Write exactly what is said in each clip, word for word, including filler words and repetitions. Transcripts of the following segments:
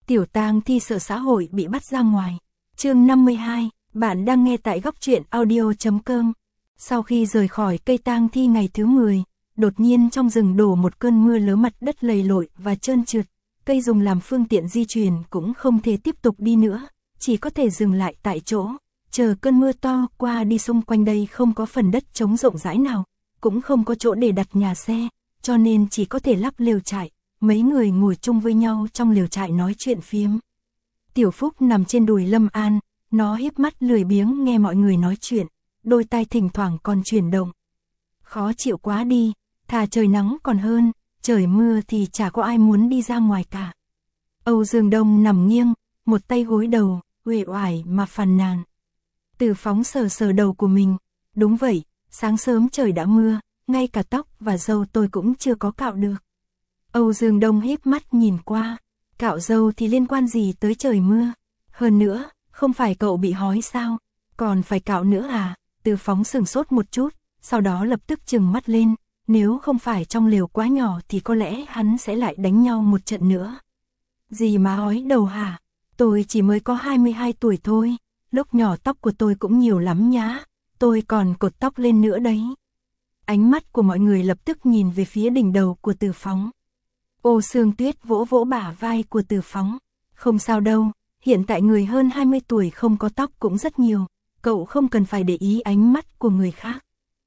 Tiểu tang thi sợ xã hội bị bắt ra ngoài. Chương năm mươi hai, bạn đang nghe tại góc truyện audio chấm com. Sau khi rời khỏi cây tang thi ngày thứ mười, đột nhiên trong rừng đổ một cơn mưa lớn, mặt đất lầy lội và trơn trượt, cây dùng làm phương tiện di chuyển cũng không thể tiếp tục đi nữa, chỉ có thể dừng lại tại chỗ, chờ cơn mưa to qua đi. Xung quanh đây không có phần đất trống rộng rãi nào, cũng không có chỗ để đặt nhà xe, cho nên chỉ có thể lắp lều trại. Mấy người ngồi chung với nhau trong lều trại nói chuyện phiếm. Tiểu Phúc nằm trên đùi Lâm An, nó híp mắt lười biếng nghe mọi người nói chuyện, đôi tai thỉnh thoảng còn chuyển động. Khó chịu quá đi, thà trời nắng còn hơn, trời mưa thì chả có ai muốn đi ra ngoài cả. Âu Dương Đông nằm nghiêng, một tay gối đầu, uể oải mà phàn nàn. Từ Phóng sờ sờ đầu của mình, đúng vậy, sáng sớm trời đã mưa, ngay cả tóc và râu tôi cũng chưa có cạo được. Âu Dương Đông híp mắt nhìn qua, cạo râu thì liên quan gì tới trời mưa? Hơn nữa, không phải cậu bị hói sao? Còn phải cạo nữa à? Từ Phóng sửng sốt một chút, sau đó lập tức trừng mắt lên, nếu không phải trong lều quá nhỏ thì có lẽ hắn sẽ lại đánh nhau một trận nữa. Gì mà hói đầu hả? Tôi chỉ mới có hai mươi hai tuổi thôi, lúc nhỏ tóc của tôi cũng nhiều lắm nhá, tôi còn cột tóc lên nữa đấy. Ánh mắt của mọi người lập tức nhìn về phía đỉnh đầu của Từ Phóng. Ô Sương Tuyết vỗ vỗ bả vai của Từ Phóng. Không sao đâu, hiện tại người hơn hai mươi tuổi không có tóc cũng rất nhiều, cậu không cần phải để ý ánh mắt của người khác.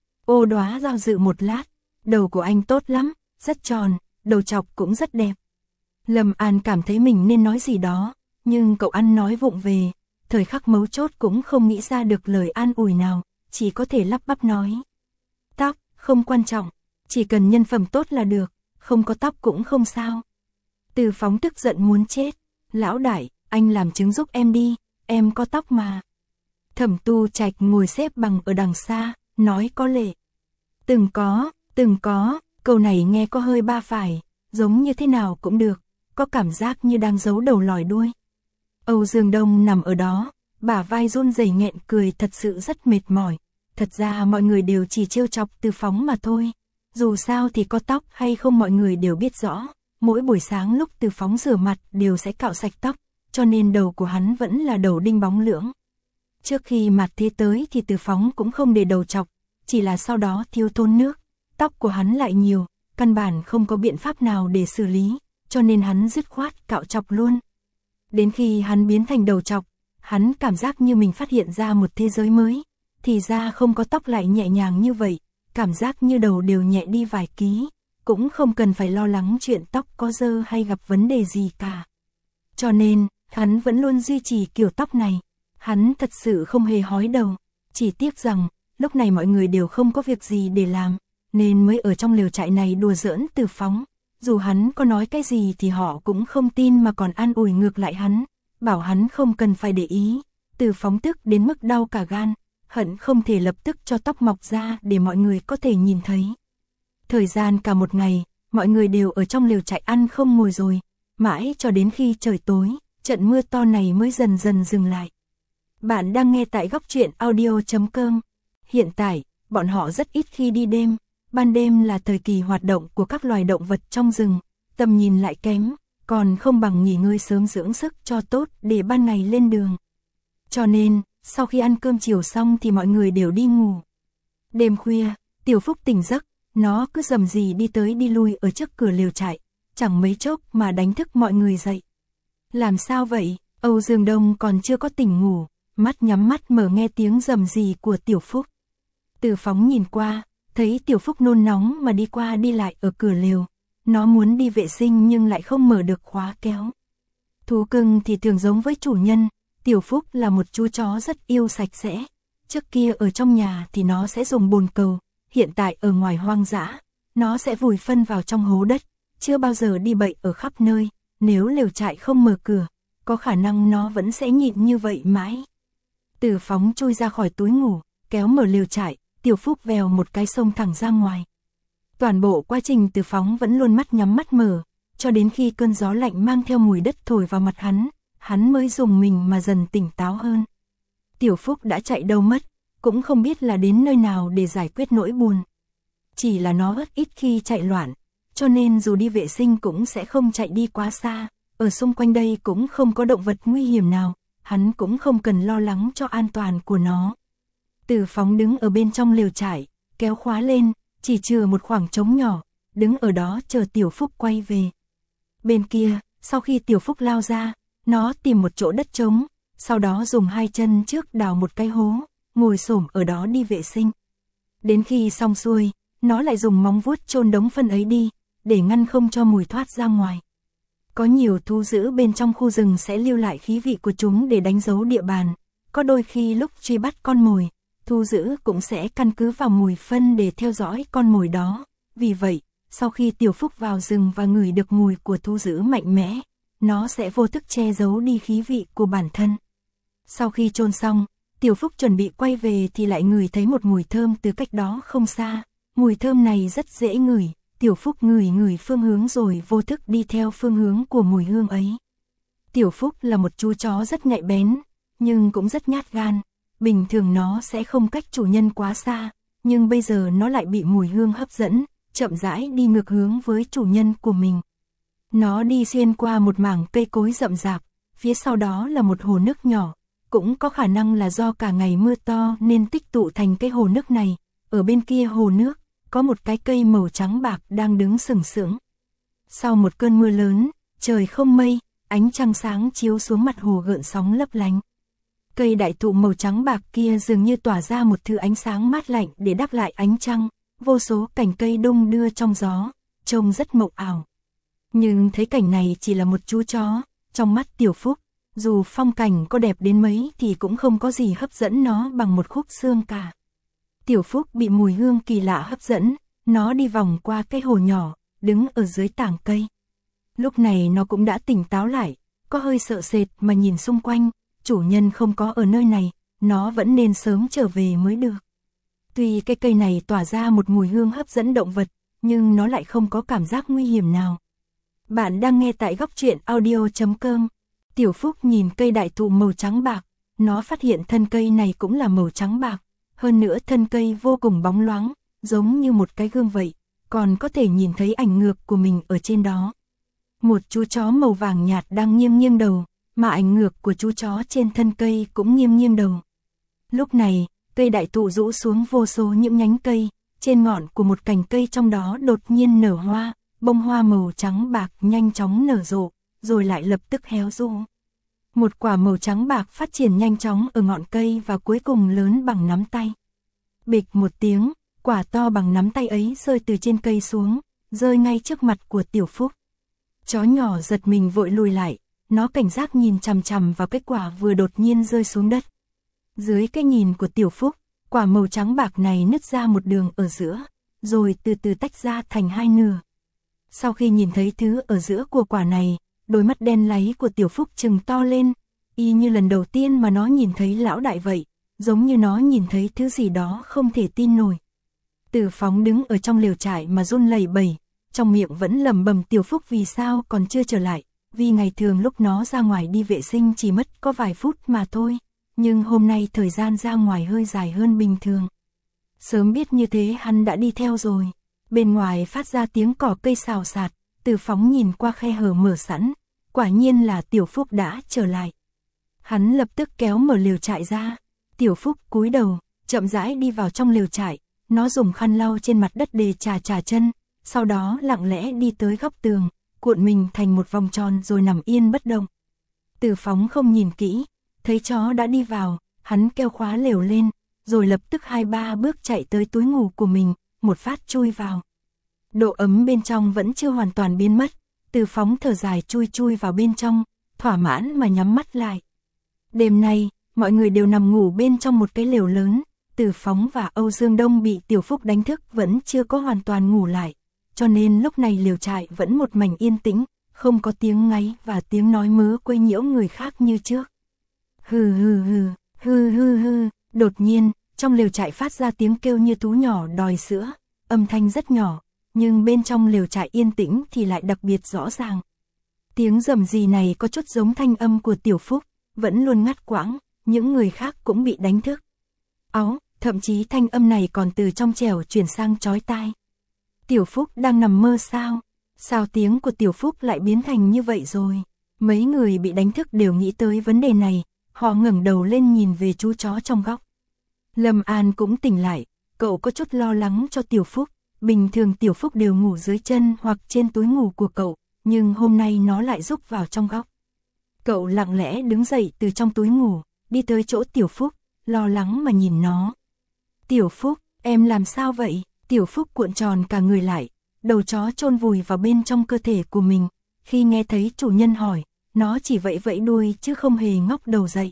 Ô Đóa do dự một lát, đầu của anh tốt lắm, rất tròn, đầu trọc cũng rất đẹp. Lâm An cảm thấy mình nên nói gì đó, nhưng cậu ăn nói vụng về, thời khắc mấu chốt cũng không nghĩ ra được lời an ủi nào, chỉ có thể lắp bắp nói. Tóc, không quan trọng, chỉ cần nhân phẩm tốt là được. Không có tóc cũng không sao. Từ Phóng tức giận muốn chết. Lão đại, anh làm chứng giúp em đi, em có tóc mà. Thẩm Tu Trạch ngồi xếp bằng ở đằng xa, nói có lệ. Từng có, từng có, câu này nghe có hơi ba phải, giống như thế nào cũng được, có cảm giác như đang giấu đầu lòi đuôi. Âu Dương Đông nằm ở đó, bả vai run rẩy nghẹn cười, thật sự rất mệt mỏi. Thật ra mọi người đều chỉ trêu chọc Từ Phóng mà thôi. Dù sao thì có tóc hay không mọi người đều biết rõ, mỗi buổi sáng lúc Từ Phóng rửa mặt đều sẽ cạo sạch tóc, cho nên đầu của hắn vẫn là đầu đinh bóng lưỡng. Trước khi mặt thế tới thì Từ Phóng cũng không để đầu chọc, chỉ là sau đó thiếu thốn nước, tóc của hắn lại nhiều, căn bản không có biện pháp nào để xử lý, cho nên hắn dứt khoát cạo chọc luôn. Đến khi hắn biến thành đầu chọc, hắn cảm giác như mình phát hiện ra một thế giới mới, thì ra không có tóc lại nhẹ nhàng như vậy. Cảm giác như đầu đều nhẹ đi vài ký, cũng không cần phải lo lắng chuyện tóc có dơ hay gặp vấn đề gì cả. Cho nên, hắn vẫn luôn duy trì kiểu tóc này. Hắn thật sự không hề hói đầu, chỉ tiếc rằng, lúc này mọi người đều không có việc gì để làm, nên mới ở trong lều trại này đùa giỡn Từ Phóng. Dù hắn có nói cái gì thì họ cũng không tin mà còn an ủi ngược lại hắn, bảo hắn không cần phải để ý. Từ Phóng tức đến mức đau cả gan, hận không thể lập tức cho tóc mọc ra để mọi người có thể nhìn thấy. Thời gian cả một ngày, mọi người đều ở trong lều trại ăn không ngồi rồi, mãi cho đến khi trời tối, trận mưa to này mới dần dần dừng lại. Bạn đang nghe tại góc truyện audio chấm com. Hiện tại, bọn họ rất ít khi đi đêm, ban đêm là thời kỳ hoạt động của các loài động vật trong rừng, tầm nhìn lại kém, còn không bằng nghỉ ngơi sớm dưỡng sức cho tốt để ban ngày lên đường. Cho nên, sau khi ăn cơm chiều xong thì mọi người đều đi ngủ. Đêm khuya, Tiểu Phúc tỉnh giấc, nó cứ rầm rì đi tới đi lui ở trước cửa lều trại, chẳng mấy chốc mà đánh thức mọi người dậy. Làm sao vậy? Âu Dương Đông còn chưa có tỉnh ngủ, mắt nhắm mắt mở nghe tiếng rầm rì của Tiểu Phúc. Từ Phóng nhìn qua, thấy Tiểu Phúc nôn nóng mà đi qua đi lại ở cửa lều, nó muốn đi vệ sinh nhưng lại không mở được khóa kéo. Thú cưng thì thường giống với chủ nhân. Tiểu Phúc là một chú chó rất yêu sạch sẽ. Trước kia ở trong nhà thì nó sẽ dùng bồn cầu, hiện tại ở ngoài hoang dã, nó sẽ vùi phân vào trong hố đất, chưa bao giờ đi bậy ở khắp nơi. Nếu lều trại không mở cửa, có khả năng nó vẫn sẽ nhịn như vậy mãi. Từ Phóng chui ra khỏi túi ngủ, kéo mở lều trại, Tiểu Phúc vèo một cái xông thẳng ra ngoài. Toàn bộ quá trình Từ Phóng vẫn luôn mắt nhắm mắt mở, cho đến khi cơn gió lạnh mang theo mùi đất thổi vào mặt hắn, hắn mới dùng mình mà dần tỉnh táo hơn. Tiểu Phúc đã chạy đâu mất, cũng không biết là đến nơi nào để giải quyết nỗi buồn. Chỉ là nó rất ít khi chạy loạn, cho nên dù đi vệ sinh cũng sẽ không chạy đi quá xa, ở xung quanh đây cũng không có động vật nguy hiểm nào, hắn cũng không cần lo lắng cho an toàn của nó. Từ Phóng đứng ở bên trong lều trại, kéo khóa lên, chỉ chừa một khoảng trống nhỏ, đứng ở đó chờ Tiểu Phúc quay về. Bên kia, sau khi Tiểu Phúc lao ra, nó tìm một chỗ đất trống, sau đó dùng hai chân trước đào một cái hố, ngồi xổm ở đó đi vệ sinh. Đến khi xong xuôi, nó lại dùng móng vuốt chôn đống phân ấy đi, để ngăn không cho mùi thoát ra ngoài. Có nhiều thú dữ bên trong khu rừng sẽ lưu lại khí vị của chúng để đánh dấu địa bàn, có đôi khi lúc truy bắt con mồi, thú dữ cũng sẽ căn cứ vào mùi phân để theo dõi con mồi đó. Vì vậy, sau khi Tiểu Phúc vào rừng và ngửi được mùi của thú dữ mạnh mẽ, nó sẽ vô thức che giấu đi khí vị của bản thân. Sau khi chôn xong, Tiểu Phúc chuẩn bị quay về thì lại ngửi thấy một mùi thơm từ cách đó không xa. Mùi thơm này rất dễ ngửi, Tiểu Phúc ngửi ngửi phương hướng rồi vô thức đi theo phương hướng của mùi hương ấy. Tiểu Phúc là một chú chó rất nhạy bén, nhưng cũng rất nhát gan. Bình thường nó sẽ không cách chủ nhân quá xa, nhưng bây giờ nó lại bị mùi hương hấp dẫn, chậm rãi đi ngược hướng với chủ nhân của mình. Nó đi xuyên qua một mảng cây cối rậm rạp, phía sau đó là một hồ nước nhỏ, cũng có khả năng là do cả ngày mưa to nên tích tụ thành cái hồ nước này. Ở bên kia hồ nước, có một cái cây màu trắng bạc đang đứng sừng sững. Sau một cơn mưa lớn, trời không mây, ánh trăng sáng chiếu xuống mặt hồ gợn sóng lấp lánh. Cây đại thụ màu trắng bạc kia dường như tỏa ra một thứ ánh sáng mát lạnh để đáp lại ánh trăng, vô số cành cây đung đưa trong gió, trông rất mộng ảo. Nhưng thấy cảnh này chỉ là một chú chó, trong mắt Tiểu Phúc, dù phong cảnh có đẹp đến mấy thì cũng không có gì hấp dẫn nó bằng một khúc xương cả. Tiểu Phúc bị mùi hương kỳ lạ hấp dẫn, nó đi vòng qua cái hồ nhỏ, đứng ở dưới tảng cây. Lúc này nó cũng đã tỉnh táo lại, có hơi sợ sệt mà nhìn xung quanh, chủ nhân không có ở nơi này, nó vẫn nên sớm trở về mới được. Tuy cái cây này tỏa ra một mùi hương hấp dẫn động vật, nhưng nó lại không có cảm giác nguy hiểm nào. Bạn đang nghe tại góc truyện audio chấm com. Tiểu Phúc nhìn cây đại thụ màu trắng bạc, nó phát hiện thân cây này cũng là màu trắng bạc, hơn nữa thân cây vô cùng bóng loáng, giống như một cái gương vậy, còn có thể nhìn thấy ảnh ngược của mình ở trên đó. Một chú chó màu vàng nhạt đang nghiêng nghiêng đầu, mà ảnh ngược của chú chó trên thân cây cũng nghiêng nghiêng đầu. Lúc này, cây đại thụ rũ xuống vô số những nhánh cây, trên ngọn của một cành cây trong đó đột nhiên nở hoa, bông hoa màu trắng bạc nhanh chóng nở rộ, rồi lại lập tức héo rũ. Một quả màu trắng bạc phát triển nhanh chóng ở ngọn cây và cuối cùng lớn bằng nắm tay. Bịch một tiếng, quả to bằng nắm tay ấy rơi từ trên cây xuống, rơi ngay trước mặt của Tiểu Phúc. Chó nhỏ giật mình vội lùi lại, nó cảnh giác nhìn chằm chằm vào cái quả vừa đột nhiên rơi xuống đất. Dưới cái nhìn của Tiểu Phúc, quả màu trắng bạc này nứt ra một đường ở giữa, rồi từ từ tách ra thành hai nửa. Sau khi nhìn thấy thứ ở giữa của quả này, đôi mắt đen láy của Tiểu Phúc trừng to lên, y như lần đầu tiên mà nó nhìn thấy lão đại vậy, giống như nó nhìn thấy thứ gì đó không thể tin nổi. Từ Phóng đứng ở trong lều trại mà run lẩy bẩy, trong miệng vẫn lẩm bẩm Tiểu Phúc vì sao còn chưa trở lại, vì ngày thường lúc nó ra ngoài đi vệ sinh chỉ mất có vài phút mà thôi, nhưng hôm nay thời gian ra ngoài hơi dài hơn bình thường. Sớm biết như thế hắn đã đi theo rồi. Bên ngoài phát ra tiếng cỏ cây xào xạc, Từ Phóng nhìn qua khe hở mở sẵn, quả nhiên là Tiểu Phúc đã trở lại. Hắn lập tức kéo mở lều trại ra, Tiểu Phúc cúi đầu, chậm rãi đi vào trong lều trại, nó dùng khăn lau trên mặt đất để chà chà chân, sau đó lặng lẽ đi tới góc tường, cuộn mình thành một vòng tròn rồi nằm yên bất động. Từ Phóng không nhìn kỹ, thấy chó đã đi vào, hắn kêu khóa lều lên, rồi lập tức hai ba bước chạy tới túi ngủ của mình, một phát chui vào. Độ ấm bên trong vẫn chưa hoàn toàn biến mất, Từ Phóng thở dài chui chui vào bên trong, thỏa mãn mà nhắm mắt lại. Đêm nay, mọi người đều nằm ngủ bên trong một cái lều lớn, Từ Phóng và Âu Dương Đông bị Tiểu Phúc đánh thức vẫn chưa có hoàn toàn ngủ lại, cho nên lúc này lều trại vẫn một mảnh yên tĩnh, không có tiếng ngáy và tiếng nói mớ quấy nhiễu người khác như trước. Hừ hừ hừ, hừ hừ hừ, đột nhiên, trong lều trại phát ra tiếng kêu như thú nhỏ đòi sữa, âm thanh rất nhỏ, nhưng bên trong lều trại yên tĩnh thì lại đặc biệt rõ ràng. Tiếng rầm rì này có chút giống thanh âm của Tiểu Phúc, vẫn luôn ngắt quãng, những người khác cũng bị đánh thức. Áo, thậm chí thanh âm này còn từ trong trẻo chuyển sang chói tai. Tiểu Phúc đang nằm mơ sao? Sao tiếng của Tiểu Phúc lại biến thành như vậy rồi? Mấy người bị đánh thức đều nghĩ tới vấn đề này, họ ngẩng đầu lên nhìn về chú chó trong góc. Lâm An cũng tỉnh lại, cậu có chút lo lắng cho Tiểu Phúc, bình thường Tiểu Phúc đều ngủ dưới chân hoặc trên túi ngủ của cậu, nhưng hôm nay nó lại rúc vào trong góc. Cậu lặng lẽ đứng dậy từ trong túi ngủ, đi tới chỗ Tiểu Phúc, lo lắng mà nhìn nó. Tiểu Phúc, em làm sao vậy? Tiểu Phúc cuộn tròn cả người lại, đầu chó chôn vùi vào bên trong cơ thể của mình. Khi nghe thấy chủ nhân hỏi, nó chỉ vẫy vẫy đuôi chứ không hề ngóc đầu dậy.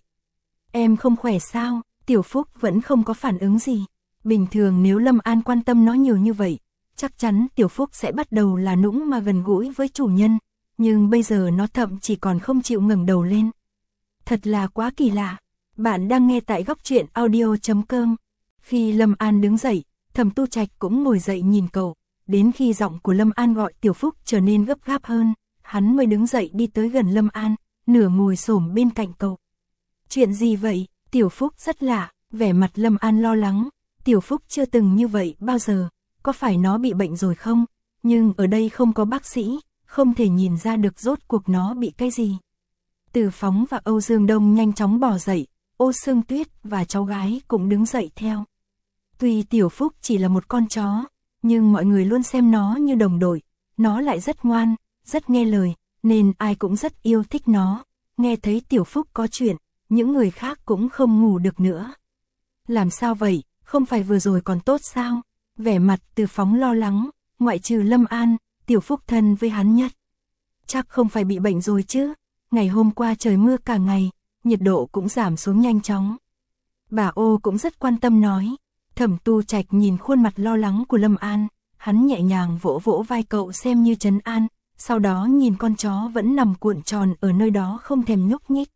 Em không khỏe sao? Tiểu Phúc vẫn không có phản ứng gì. Bình thường nếu Lâm An quan tâm nó nhiều như vậy, chắc chắn Tiểu Phúc sẽ bắt đầu là nũng mà gần gũi với chủ nhân. Nhưng bây giờ nó thậm chỉ còn không chịu ngẩng đầu lên. Thật là quá kỳ lạ. Bạn đang nghe tại góc truyện audio chấm com. Khi Lâm An đứng dậy, Thẩm Tu Trạch cũng ngồi dậy nhìn cậu. Đến khi giọng của Lâm An gọi Tiểu Phúc trở nên gấp gáp hơn, hắn mới đứng dậy đi tới gần Lâm An, nửa ngồi xổm bên cạnh cậu. Chuyện gì vậy? Tiểu Phúc rất lạ, vẻ mặt Lâm An lo lắng. Tiểu Phúc chưa từng như vậy bao giờ, có phải nó bị bệnh rồi không? Nhưng ở đây không có bác sĩ, không thể nhìn ra được rốt cuộc nó bị cái gì. Từ Phóng và Âu Dương Đông nhanh chóng bò dậy, Ô Sương Tuyết và cháu gái cũng đứng dậy theo. Tuy Tiểu Phúc chỉ là một con chó, nhưng mọi người luôn xem nó như đồng đội, nó lại rất ngoan, rất nghe lời, nên ai cũng rất yêu thích nó. Nghe thấy Tiểu Phúc có chuyện, những người khác cũng không ngủ được nữa. Làm sao vậy, không phải vừa rồi còn tốt sao? Vẻ mặt Từ Phóng lo lắng, ngoại trừ Lâm An, Tiểu Phúc thân với hắn nhất. Chắc không phải bị bệnh rồi chứ, ngày hôm qua trời mưa cả ngày, nhiệt độ cũng giảm xuống nhanh chóng. Bà Ô cũng rất quan tâm nói. Thẩm Tu Trạch nhìn khuôn mặt lo lắng của Lâm An, hắn nhẹ nhàng vỗ vỗ vai cậu xem như trấn an, sau đó nhìn con chó vẫn nằm cuộn tròn ở nơi đó không thèm nhúc nhích.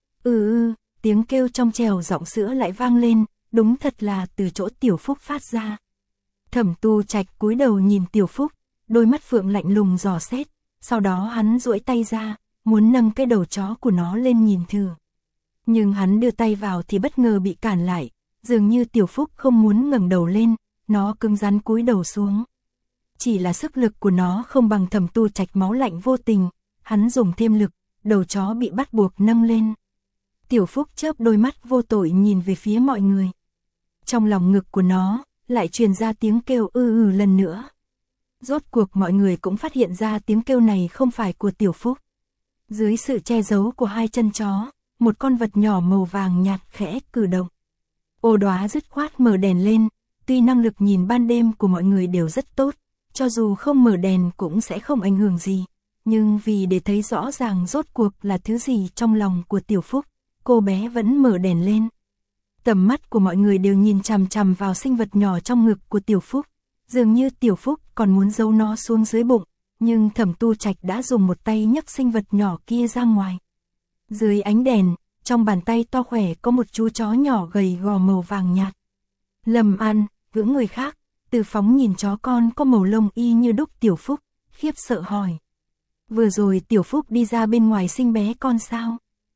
Ừ ừ, tiếng kêu trong trèo giọng sữa lại vang lên, đúng thật là từ chỗ Tiểu Phúc phát ra. Thẩm Tu Trạch cúi đầu nhìn Tiểu Phúc, đôi mắt phượng lạnh lùng dò xét, sau đó hắn duỗi tay ra, muốn nâng cái đầu chó của nó lên nhìn thử. Nhưng hắn đưa tay vào thì bất ngờ bị cản lại, dường như Tiểu Phúc không muốn ngẩng đầu lên, nó cứng rắn cúi đầu xuống. Chỉ là sức lực của nó không bằng Thẩm Tu Trạch máu lạnh vô tình, hắn dùng thêm lực, đầu chó bị bắt buộc nâng lên. Tiểu Phúc chớp đôi mắt vô tội nhìn về phía mọi người. Trong lòng ngực của nó, lại truyền ra tiếng kêu ư ừ lần nữa. Rốt cuộc mọi người cũng phát hiện ra tiếng kêu này không phải của Tiểu Phúc. Dưới sự che giấu của hai chân chó, một con vật nhỏ màu vàng nhạt khẽ cử động. Ô Đóa dứt khoát mở đèn lên, tuy năng lực nhìn ban đêm của mọi người đều rất tốt, cho dù không mở đèn cũng sẽ không ảnh hưởng gì, nhưng vì để thấy rõ ràng rốt cuộc là thứ gì trong lòng của Tiểu Phúc, cô bé vẫn mở đèn lên. Tầm mắt của mọi người đều nhìn chằm chằm vào sinh vật nhỏ trong ngực của Tiểu Phúc, dường như Tiểu Phúc còn muốn giấu nó xuống dưới bụng, nhưng Thẩm Tu Trạch đã dùng một tay nhấc sinh vật nhỏ kia ra ngoài. Dưới ánh đèn, trong bàn tay to khỏe có một chú chó nhỏ gầy gò màu vàng nhạt. Lâm An, những người khác, Từ Phóng nhìn chó con có màu lông y như đúc Tiểu Phúc, khiếp sợ hỏi. Vừa rồi Tiểu Phúc đi ra bên ngoài sinh bé con sao?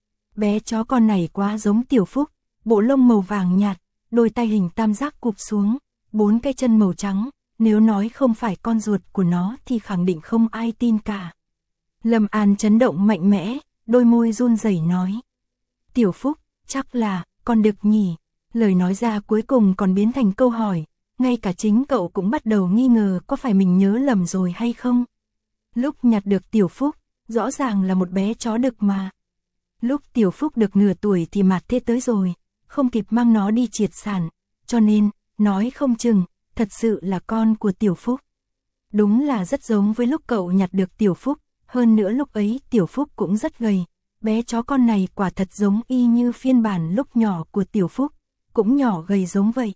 Bé chó con này quá giống Tiểu Phúc, bộ lông màu vàng nhạt, đôi tay hình tam giác cụp xuống, bốn cái chân màu trắng, nếu nói không phải con ruột của nó thì khẳng định không ai tin cả. Lâm An chấn động mạnh mẽ, đôi môi run rẩy nói. Tiểu Phúc, chắc là, con đực nhỉ? Lời nói ra cuối cùng còn biến thành câu hỏi, ngay cả chính cậu cũng bắt đầu nghi ngờ có phải mình nhớ lầm rồi hay không. Lúc nhặt được Tiểu Phúc, rõ ràng là một bé chó đực mà. Lúc Tiểu Phúc được nửa tuổi thì Mạt Thế tới rồi, không kịp mang nó đi triệt sản, cho nên, nói không chừng, thật sự là con của Tiểu Phúc. Đúng là rất giống với lúc cậu nhặt được Tiểu Phúc, hơn nữa lúc ấy Tiểu Phúc cũng rất gầy. Bé chó con này quả thật giống y như phiên bản lúc nhỏ của Tiểu Phúc, cũng nhỏ gầy giống vậy.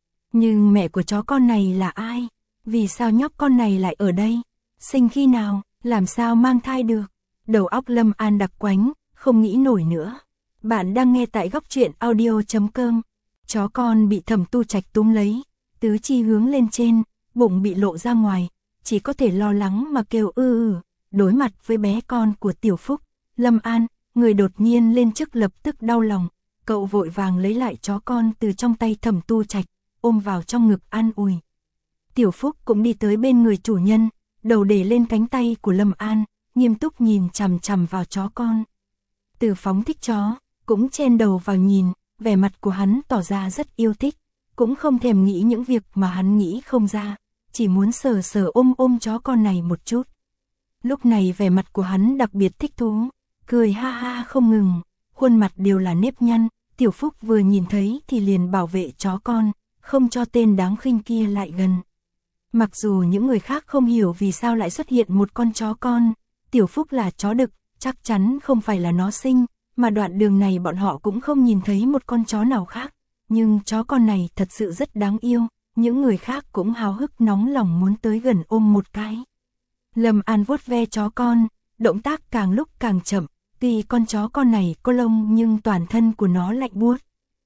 Nhưng mẹ của chó con này là ai? Vì sao nhóc con này lại ở đây? Sinh khi nào? Làm sao mang thai được? Đầu óc Lâm An đặc quánh, không nghĩ nổi nữa. Bạn đang nghe tại góc truyện audio chấm com. Chó con bị Thẩm Tu Trạch túm lấy, tứ chi hướng lên trên, bụng bị lộ ra ngoài, chỉ có thể lo lắng mà kêu ư ừ. Đối mặt với bé con của Tiểu Phúc, Lâm An, người đột nhiên lên chức lập tức đau lòng, cậu vội vàng lấy lại chó con từ trong tay Thẩm Tu Trạch, ôm vào trong ngực an ủi. Tiểu Phúc cũng đi tới bên người chủ nhân, đầu để lên cánh tay của Lâm An, nghiêm túc nhìn chằm chằm vào chó con. Từ Phóng thích chó, cũng chen đầu vào nhìn, vẻ mặt của hắn tỏ ra rất yêu thích, cũng không thèm nghĩ những việc mà hắn nghĩ không ra, chỉ muốn sờ sờ ôm ôm chó con này một chút. Lúc này vẻ mặt của hắn đặc biệt thích thú, cười ha ha không ngừng, khuôn mặt đều là nếp nhăn. Tiểu Phúc vừa nhìn thấy thì liền bảo vệ chó con, không cho tên đáng khinh kia lại gần. Mặc dù những người khác không hiểu vì sao lại xuất hiện một con chó con, Tiểu Phúc là chó đực, chắc chắn không phải là nó sinh, mà đoạn đường này bọn họ cũng không nhìn thấy một con chó nào khác. Nhưng chó con này thật sự rất đáng yêu, những người khác cũng háo hức nóng lòng muốn tới gần ôm một cái. Lâm An vuốt ve chó con, động tác càng lúc càng chậm, tuy con chó con này có lông nhưng toàn thân của nó lạnh buốt.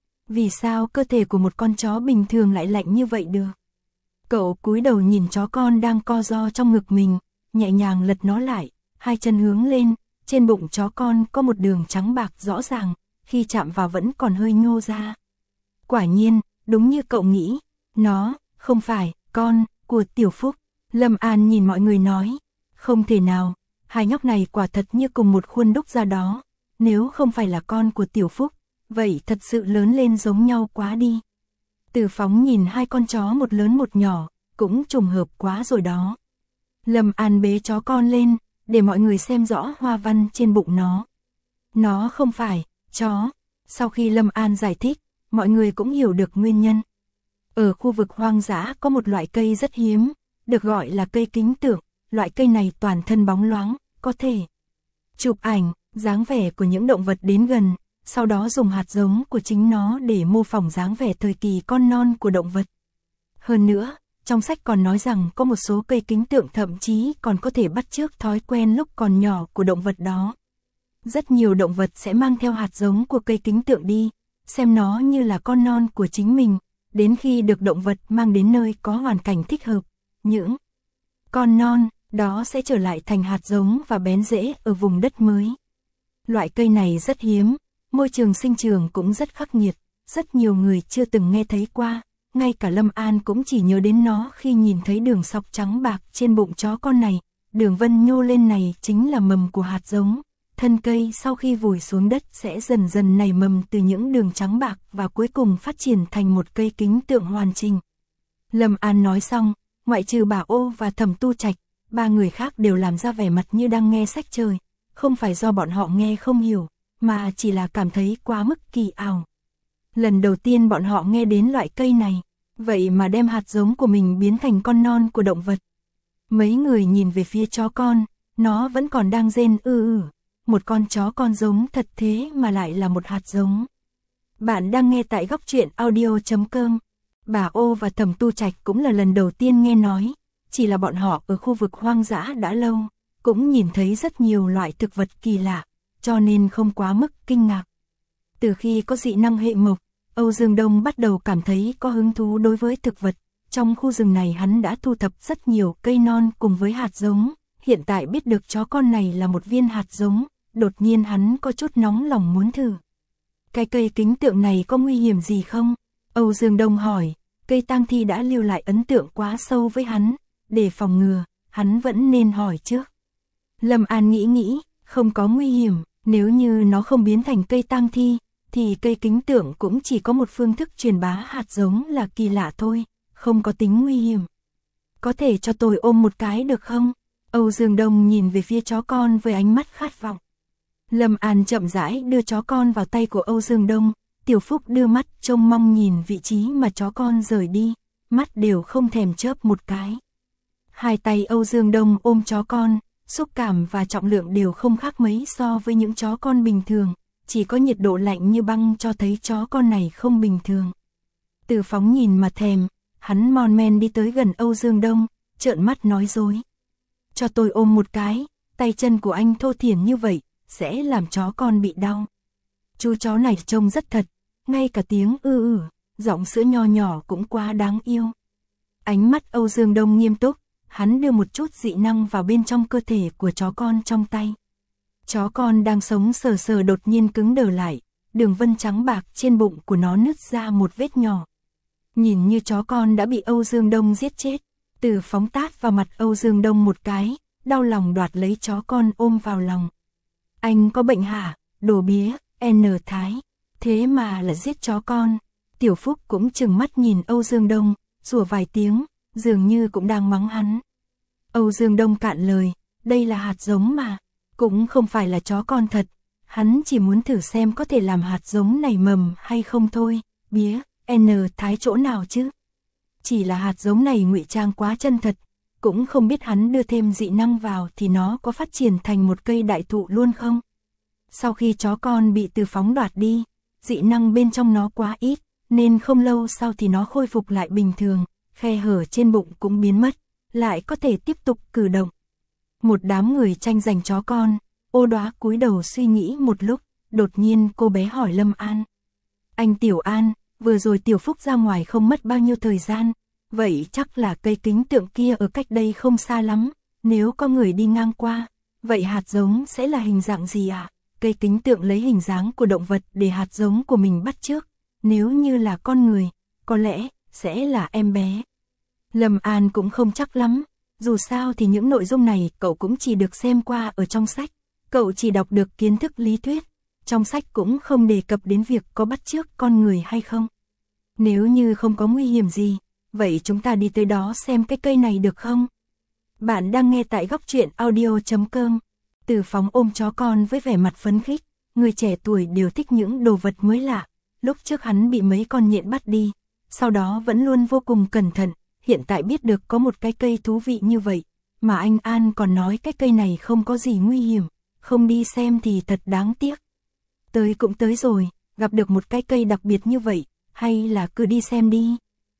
Vì sao cơ thể của một con chó bình thường lại lạnh như vậy được? Cậu cúi đầu nhìn chó con đang co ro trong ngực mình, nhẹ nhàng lật nó lại, hai chân hướng lên, trên bụng chó con có một đường trắng bạc rõ ràng, khi chạm vào vẫn còn hơi nhô ra. Quả nhiên, đúng như cậu nghĩ, nó không phải con của Tiểu Phúc. Lâm An nhìn mọi người nói, không thể nào, hai nhóc này quả thật như cùng một khuôn đúc ra đó, nếu không phải là con của Tiểu Phúc, vậy thật sự lớn lên giống nhau quá đi. Từ Phóng nhìn hai con chó một lớn một nhỏ, cũng trùng hợp quá rồi đó. Lâm An bế chó con lên, để mọi người xem rõ hoa văn trên bụng nó. Nó không phải chó. Sau khi Lâm An giải thích, mọi người cũng hiểu được nguyên nhân. Ở khu vực hoang dã có một loại cây rất hiếm, được gọi là cây kính tượng. Loại cây này toàn thân bóng loáng, có thể chụp ảnh, dáng vẻ của những động vật đến gần, sau đó dùng hạt giống của chính nó để mô phỏng dáng vẻ thời kỳ con non của động vật. Hơn nữa, trong sách còn nói rằng có một số cây kính tượng thậm chí còn có thể bắt chước thói quen lúc còn nhỏ của động vật đó. Rất nhiều động vật sẽ mang theo hạt giống của cây kính tượng đi, xem nó như là con non của chính mình, đến khi được động vật mang đến nơi có hoàn cảnh thích hợp, những con non đó sẽ trở lại thành hạt giống và bén rễ ở vùng đất mới. Loại cây này rất hiếm, môi trường sinh trưởng cũng rất khắc nghiệt, rất nhiều người chưa từng nghe thấy qua, ngay cả Lâm An cũng chỉ nhớ đến nó khi nhìn thấy đường sọc trắng bạc trên bụng chó con này, đường vân nhô lên này chính là mầm của hạt giống, thân cây sau khi vùi xuống đất sẽ dần dần nảy mầm từ những đường trắng bạc và cuối cùng phát triển thành một cây kính tượng hoàn chỉnh. Lâm An nói xong, ngoại trừ bà Ô và Thẩm Tu Trạch, ba người khác đều làm ra vẻ mặt như đang nghe sách trời, không phải do bọn họ nghe không hiểu, mà chỉ là cảm thấy quá mức kỳ ảo. Lần đầu tiên bọn họ nghe đến loại cây này, vậy mà đem hạt giống của mình biến thành con non của động vật. Mấy người nhìn về phía chó con, nó vẫn còn đang rên ư ư, một con chó con giống thật thế mà lại là một hạt giống. Bạn đang nghe tại góc truyện audio chấm com. Bà Ô và Thẩm Tu Trạch cũng là lần đầu tiên nghe nói, chỉ là bọn họ ở khu vực hoang dã đã lâu, cũng nhìn thấy rất nhiều loại thực vật kỳ lạ, cho nên không quá mức kinh ngạc. Từ khi có dị năng hệ mộc, Âu Dương Đông bắt đầu cảm thấy có hứng thú đối với thực vật. Trong khu rừng này hắn đã thu thập rất nhiều cây non cùng với hạt giống, hiện tại biết được chó con này là một viên hạt giống, đột nhiên hắn có chút nóng lòng muốn thử. Cái cây kính tượng này có nguy hiểm gì không? Âu Dương Đông hỏi, cây tang thi đã lưu lại ấn tượng quá sâu với hắn, để phòng ngừa, hắn vẫn nên hỏi trước. Lâm An nghĩ nghĩ, không có nguy hiểm, nếu như nó không biến thành cây tang thi, thì cây kính tượng cũng chỉ có một phương thức truyền bá hạt giống là kỳ lạ thôi, không có tính nguy hiểm. Có thể cho tôi ôm một cái được không? Âu Dương Đông nhìn về phía chó con với ánh mắt khát vọng. Lâm An chậm rãi đưa chó con vào tay của Âu Dương Đông, Tiểu Phúc đưa mắt trông mong nhìn vị trí mà chó con rời đi, mắt đều không thèm chớp một cái. Hai tay Âu Dương Đông ôm chó con, xúc cảm và trọng lượng đều không khác mấy so với những chó con bình thường, chỉ có nhiệt độ lạnh như băng cho thấy chó con này không bình thường. Từ Phóng nhìn mà thèm, hắn mon men đi tới gần Âu Dương Đông, trợn mắt nói dối. Cho tôi ôm một cái, tay chân của anh thô thiển như vậy, sẽ làm chó con bị đau. Chú chó này trông rất thật, ngay cả tiếng ư ư, giọng sữa nho nhỏ cũng quá đáng yêu. Ánh mắt Âu Dương Đông nghiêm túc, hắn đưa một chút dị năng vào bên trong cơ thể của chó con trong tay. Chó con đang sống sờ sờ đột nhiên cứng đờ lại, đường vân trắng bạc trên bụng của nó nứt ra một vết nhỏ. Nhìn như chó con đã bị Âu Dương Đông giết chết, Từ Phóng tát vào mặt Âu Dương Đông một cái, đau lòng đoạt lấy chó con ôm vào lòng. Anh có bệnh hả, đồ bía, N Thái, thế mà là giết chó con. Tiểu Phúc cũng trừng mắt nhìn Âu Dương Đông, rủa vài tiếng, dường như cũng đang mắng hắn. Âu Dương Đông cạn lời, đây là hạt giống mà, cũng không phải là chó con thật, hắn chỉ muốn thử xem có thể làm hạt giống này mầm hay không thôi. Bía, N Thái chỗ nào chứ? Chỉ là hạt giống này ngụy trang quá chân thật, cũng không biết hắn đưa thêm dị năng vào thì nó có phát triển thành một cây đại thụ luôn không? Sau khi chó con bị Từ Phóng đoạt đi, dị năng bên trong nó quá ít, nên không lâu sau thì nó khôi phục lại bình thường, khe hở trên bụng cũng biến mất, lại có thể tiếp tục cử động. Một đám người tranh giành chó con, Ô Đóa cúi đầu suy nghĩ một lúc, đột nhiên cô bé hỏi Lâm An. Anh Tiểu An, vừa rồi Tiểu Phúc ra ngoài không mất bao nhiêu thời gian, vậy chắc là cây kính tượng kia ở cách đây không xa lắm, nếu có người đi ngang qua, vậy hạt giống sẽ là hình dạng gì ạ? À? Cây kính tượng lấy hình dáng của động vật để hạt giống của mình bắt chước, nếu như là con người, có lẽ sẽ là em bé. Lâm An cũng không chắc lắm, dù sao thì những nội dung này cậu cũng chỉ được xem qua ở trong sách, cậu chỉ đọc được kiến thức lý thuyết, trong sách cũng không đề cập đến việc có bắt chước con người hay không. Nếu như không có nguy hiểm gì, vậy chúng ta đi tới đó xem cái cây này được không? Bạn đang nghe tại góc truyện audio chấm com. Từ Phóng ôm chó con với vẻ mặt phấn khích, người trẻ tuổi đều thích những đồ vật mới lạ. Lúc trước hắn bị mấy con nhện bắt đi, sau đó vẫn luôn vô cùng cẩn thận, hiện tại biết được có một cái cây thú vị như vậy, mà anh An còn nói cái cây này không có gì nguy hiểm, không đi xem thì thật đáng tiếc. Tới cũng tới rồi, gặp được một cái cây đặc biệt như vậy, hay là cứ đi xem đi.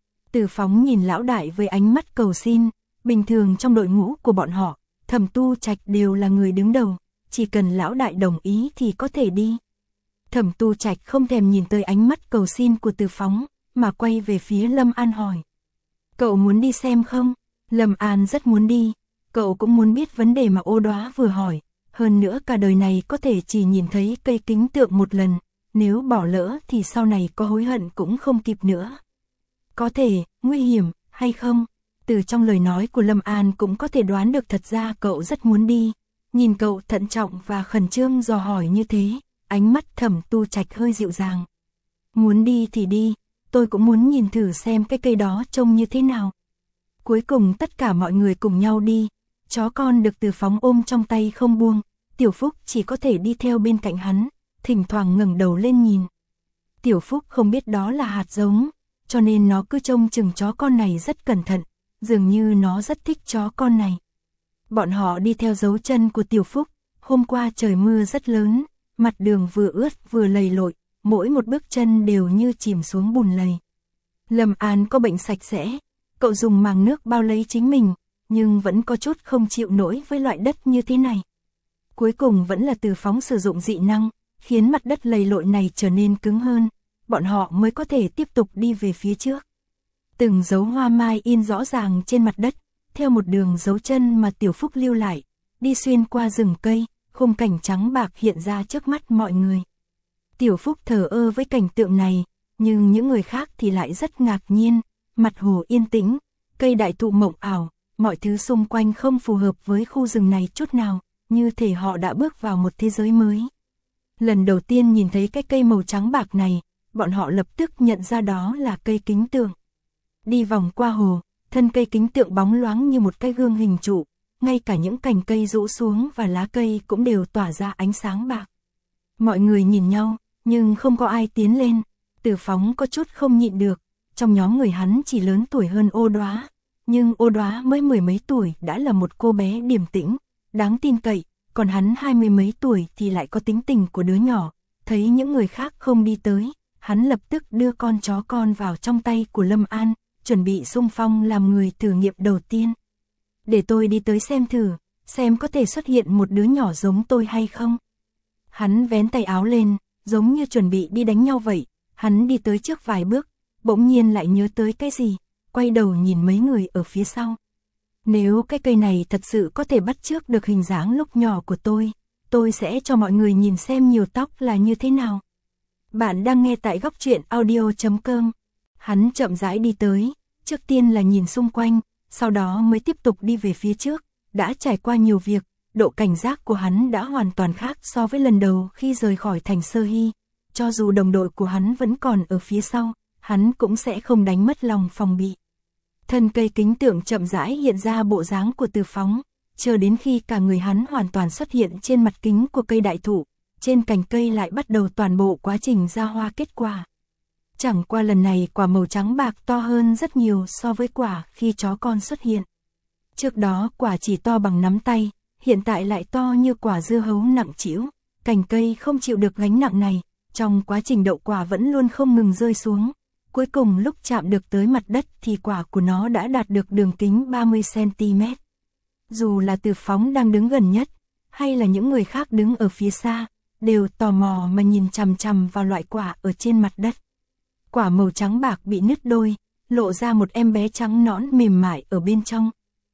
Từ Phóng nhìn lão đại với ánh mắt cầu xin, bình thường trong đội ngũ của bọn họ, Thẩm Tu Trạch đều là người đứng đầu, chỉ cần lão đại đồng ý thì có thể đi. Thẩm Tu Trạch không thèm nhìn tới ánh mắt cầu xin của Từ Phóng, mà quay về phía Lâm An hỏi. Cậu muốn đi xem không? Lâm An rất muốn đi, cậu cũng muốn biết vấn đề mà Ô Đóa vừa hỏi, hơn nữa cả đời này có thể chỉ nhìn thấy cây kính tượng một lần, nếu bỏ lỡ thì sau này có hối hận cũng không kịp nữa. Có thể, nguy hiểm, hay không? Từ trong lời nói của Lâm An cũng có thể đoán được thật ra cậu rất muốn đi, nhìn cậu thận trọng và khẩn trương dò hỏi như thế, ánh mắt Thẩm Tu Trạch hơi dịu dàng. Muốn đi thì đi, tôi cũng muốn nhìn thử xem cái cây đó trông như thế nào. Cuối cùng tất cả mọi người cùng nhau đi, chó con được Từ Phóng ôm trong tay không buông, Tiểu Phúc chỉ có thể đi theo bên cạnh hắn, thỉnh thoảng ngẩng đầu lên nhìn. Tiểu Phúc không biết đó là hạt giống, cho nên nó cứ trông chừng chó con này rất cẩn thận, dường như nó rất thích chó con này. Bọn họ đi theo dấu chân của Tiểu Phúc, hôm qua trời mưa rất lớn, mặt đường vừa ướt vừa lầy lội, mỗi một bước chân đều như chìm xuống bùn lầy. Lâm An có bệnh sạch sẽ, cậu dùng màng nước bao lấy chính mình, nhưng vẫn có chút không chịu nổi với loại đất như thế này. Cuối cùng vẫn là Từ Phóng sử dụng dị năng, khiến mặt đất lầy lội này trở nên cứng hơn, bọn họ mới có thể tiếp tục đi về phía trước. Từng dấu hoa mai in rõ ràng trên mặt đất, theo một đường dấu chân mà Tiểu Phúc lưu lại, đi xuyên qua rừng cây, khung cảnh trắng bạc hiện ra trước mắt mọi người. Tiểu Phúc thờ ơ với cảnh tượng này, nhưng những người khác thì lại rất ngạc nhiên, mặt hồ yên tĩnh, cây đại thụ mộng ảo, mọi thứ xung quanh không phù hợp với khu rừng này chút nào, như thể họ đã bước vào một thế giới mới. Lần đầu tiên nhìn thấy cái cây màu trắng bạc này, bọn họ lập tức nhận ra đó là cây kính tượng. Đi vòng qua hồ, thân cây kính tượng bóng loáng như một cái gương hình trụ, ngay cả những cành cây rũ xuống và lá cây cũng đều tỏa ra ánh sáng bạc. Mọi người nhìn nhau, nhưng không có ai tiến lên. Từ Phóng có chút không nhịn được, trong nhóm người hắn chỉ lớn tuổi hơn Ô Đóa, nhưng Ô Đóa mới mười mấy tuổi đã là một cô bé điềm tĩnh, đáng tin cậy, còn hắn hai mươi mấy tuổi thì lại có tính tình của đứa nhỏ. Thấy những người khác không đi tới, hắn lập tức đưa con chó con vào trong tay của Lâm An, chuẩn bị xung phong làm người thử nghiệm đầu tiên. Để tôi đi tới xem thử, xem có thể xuất hiện một đứa nhỏ giống tôi hay không. Hắn vén tay áo lên, giống như chuẩn bị đi đánh nhau vậy, hắn đi tới trước vài bước, bỗng nhiên lại nhớ tới cái gì, quay đầu nhìn mấy người ở phía sau. Nếu cái cây này thật sự có thể bắt chước được hình dáng lúc nhỏ của tôi, tôi sẽ cho mọi người nhìn xem nhiều tóc là như thế nào. Bạn đang nghe tại góc truyện audio chấm com. Hắn chậm rãi đi tới, trước tiên là nhìn xung quanh, sau đó mới tiếp tục đi về phía trước, đã trải qua nhiều việc, độ cảnh giác của hắn đã hoàn toàn khác so với lần đầu khi rời khỏi thành Sơ Hy. Cho dù đồng đội của hắn vẫn còn ở phía sau, hắn cũng sẽ không đánh mất lòng phòng bị. Thân cây kính tượng chậm rãi hiện ra bộ dáng của Từ Phóng, chờ đến khi cả người hắn hoàn toàn xuất hiện trên mặt kính của cây đại thụ, trên cành cây lại bắt đầu toàn bộ quá trình ra hoa kết quả. Chẳng qua lần này quả màu trắng bạc to hơn rất nhiều so với quả khi chó con xuất hiện. Trước đó quả chỉ to bằng nắm tay, hiện tại lại to như quả dưa hấu nặng trĩu, cành cây không chịu được gánh nặng này, trong quá trình đậu quả vẫn luôn không ngừng rơi xuống. Cuối cùng lúc chạm được tới mặt đất thì quả của nó đã đạt được đường kính ba mươi xăng ti mét. Dù là Từ Phóng đang đứng gần nhất, hay là những người khác đứng ở phía xa, đều tò mò mà nhìn chằm chằm vào loại quả ở trên mặt đất. Quả màu trắng bạc bị nứt đôi, lộ ra một em bé trắng nõn mềm mại ở bên trong.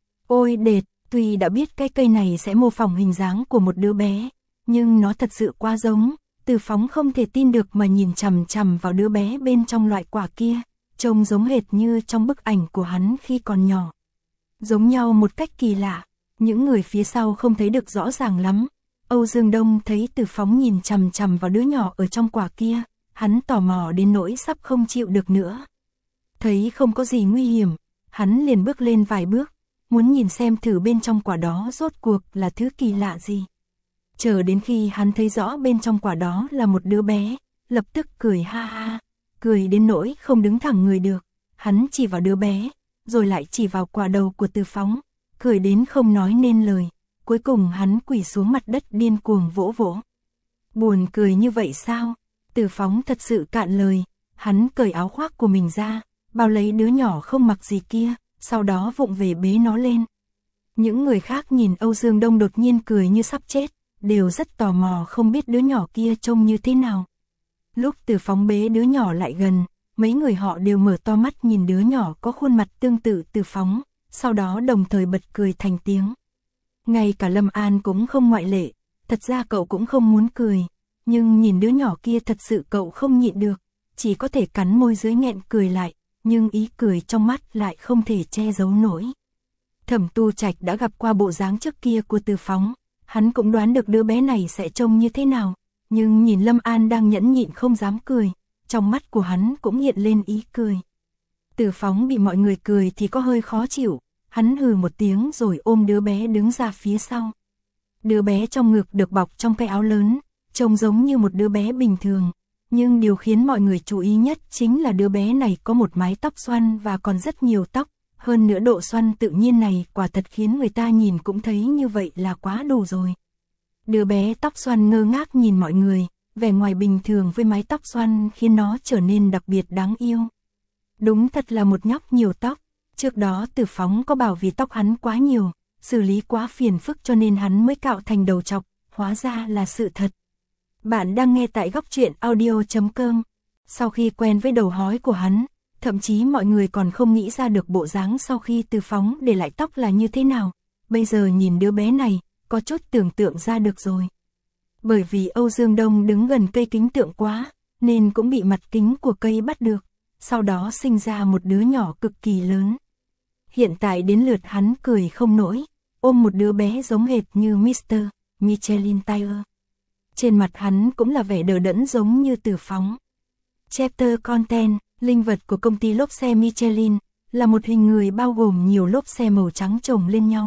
Ôi đệt, tuy đã biết cái cây này sẽ mô phỏng hình dáng của một đứa bé, nhưng nó thật sự quá giống. Từ Phóng không thể tin được mà nhìn chằm chằm vào đứa bé bên trong loại quả kia, trông giống hệt như trong bức ảnh của hắn khi còn nhỏ. Giống nhau một cách kỳ lạ, những người phía sau không thấy được rõ ràng lắm. Âu Dương Đông thấy Từ Phóng nhìn chằm chằm vào đứa nhỏ ở trong quả kia, hắn tò mò đến nỗi sắp không chịu được nữa. Thấy không có gì nguy hiểm, hắn liền bước lên vài bước, muốn nhìn xem thử bên trong quả đó rốt cuộc là thứ kỳ lạ gì. Chờ đến khi hắn thấy rõ bên trong quả đó là một đứa bé, lập tức cười ha ha, cười đến nỗi không đứng thẳng người được. Hắn chỉ vào đứa bé, rồi lại chỉ vào quả đầu của Từ Phóng, cười đến không nói nên lời. Cuối cùng hắn quỳ xuống mặt đất điên cuồng vỗ vỗ. Buồn cười như vậy sao? Từ Phóng thật sự cạn lời, hắn cởi áo khoác của mình ra, bao lấy đứa nhỏ không mặc gì kia, sau đó vụng về bế nó lên. Những người khác nhìn Âu Dương Đông đột nhiên cười như sắp chết, đều rất tò mò không biết đứa nhỏ kia trông như thế nào. Lúc Từ Phóng bế đứa nhỏ lại gần, mấy người họ đều mở to mắt nhìn đứa nhỏ có khuôn mặt tương tự Từ Phóng, sau đó đồng thời bật cười thành tiếng. Ngay cả Lâm An cũng không ngoại lệ, thật ra cậu cũng không muốn cười, nhưng nhìn đứa nhỏ kia thật sự cậu không nhịn được, chỉ có thể cắn môi dưới nghẹn cười lại, nhưng ý cười trong mắt lại không thể che giấu nổi. Thẩm Tu Trạch đã gặp qua bộ dáng trước kia của Từ Phóng, hắn cũng đoán được đứa bé này sẽ trông như thế nào, nhưng nhìn Lâm An đang nhẫn nhịn không dám cười, trong mắt của hắn cũng hiện lên ý cười. Từ Phóng bị mọi người cười thì có hơi khó chịu, hắn hừ một tiếng rồi ôm đứa bé đứng ra phía sau. Đứa bé trong ngực được bọc trong cái áo lớn, trông giống như một đứa bé bình thường, nhưng điều khiến mọi người chú ý nhất chính là đứa bé này có một mái tóc xoăn và còn rất nhiều tóc, hơn nữa độ xoăn tự nhiên này quả thật khiến người ta nhìn cũng thấy như vậy là quá đủ rồi. Đứa bé tóc xoăn ngơ ngác nhìn mọi người, vẻ ngoài bình thường với mái tóc xoăn khiến nó trở nên đặc biệt đáng yêu. Đúng thật là một nhóc nhiều tóc, trước đó Từ Phóng có bảo vì tóc hắn quá nhiều, xử lý quá phiền phức cho nên hắn mới cạo thành đầu trọc, hóa ra là sự thật. Bạn đang nghe tại góc truyện audio chấm com. Sau khi quen với đầu hói của hắn, thậm chí mọi người còn không nghĩ ra được bộ dáng sau khi Từ Phóng để lại tóc là như thế nào. Bây giờ nhìn đứa bé này, có chút tưởng tượng ra được rồi. Bởi vì Âu Dương Đông đứng gần cây kính tượng quá, nên cũng bị mặt kính của cây bắt được, sau đó sinh ra một đứa nhỏ cực kỳ lớn. Hiện tại đến lượt hắn cười không nổi, ôm một đứa bé giống hệt như mít tơ Michelin Tire. Trên mặt hắn cũng là vẻ đờ đẫn giống như Từ Phóng. Chapter Content, linh vật của công ty lốp xe Michelin, là một hình người bao gồm nhiều lốp xe màu trắng chồng lên nhau.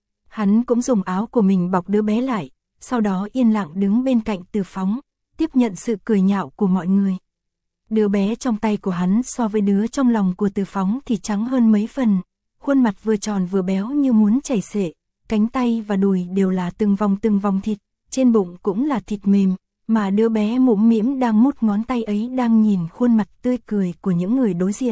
Hắn cũng dùng áo của mình bọc đứa bé lại, sau đó yên lặng đứng bên cạnh Từ Phóng, tiếp nhận sự cười nhạo của mọi người. Đứa bé trong tay của hắn so với đứa trong lòng của Từ Phóng thì trắng hơn mấy phần, khuôn mặt vừa tròn vừa béo như muốn chảy xệ, cánh tay và đùi đều là từng vòng từng vòng thịt, trên bụng cũng là thịt mềm, mà đứa bé mũm mĩm đang mút ngón tay ấy đang nhìn khuôn mặt tươi cười của những người đối diện.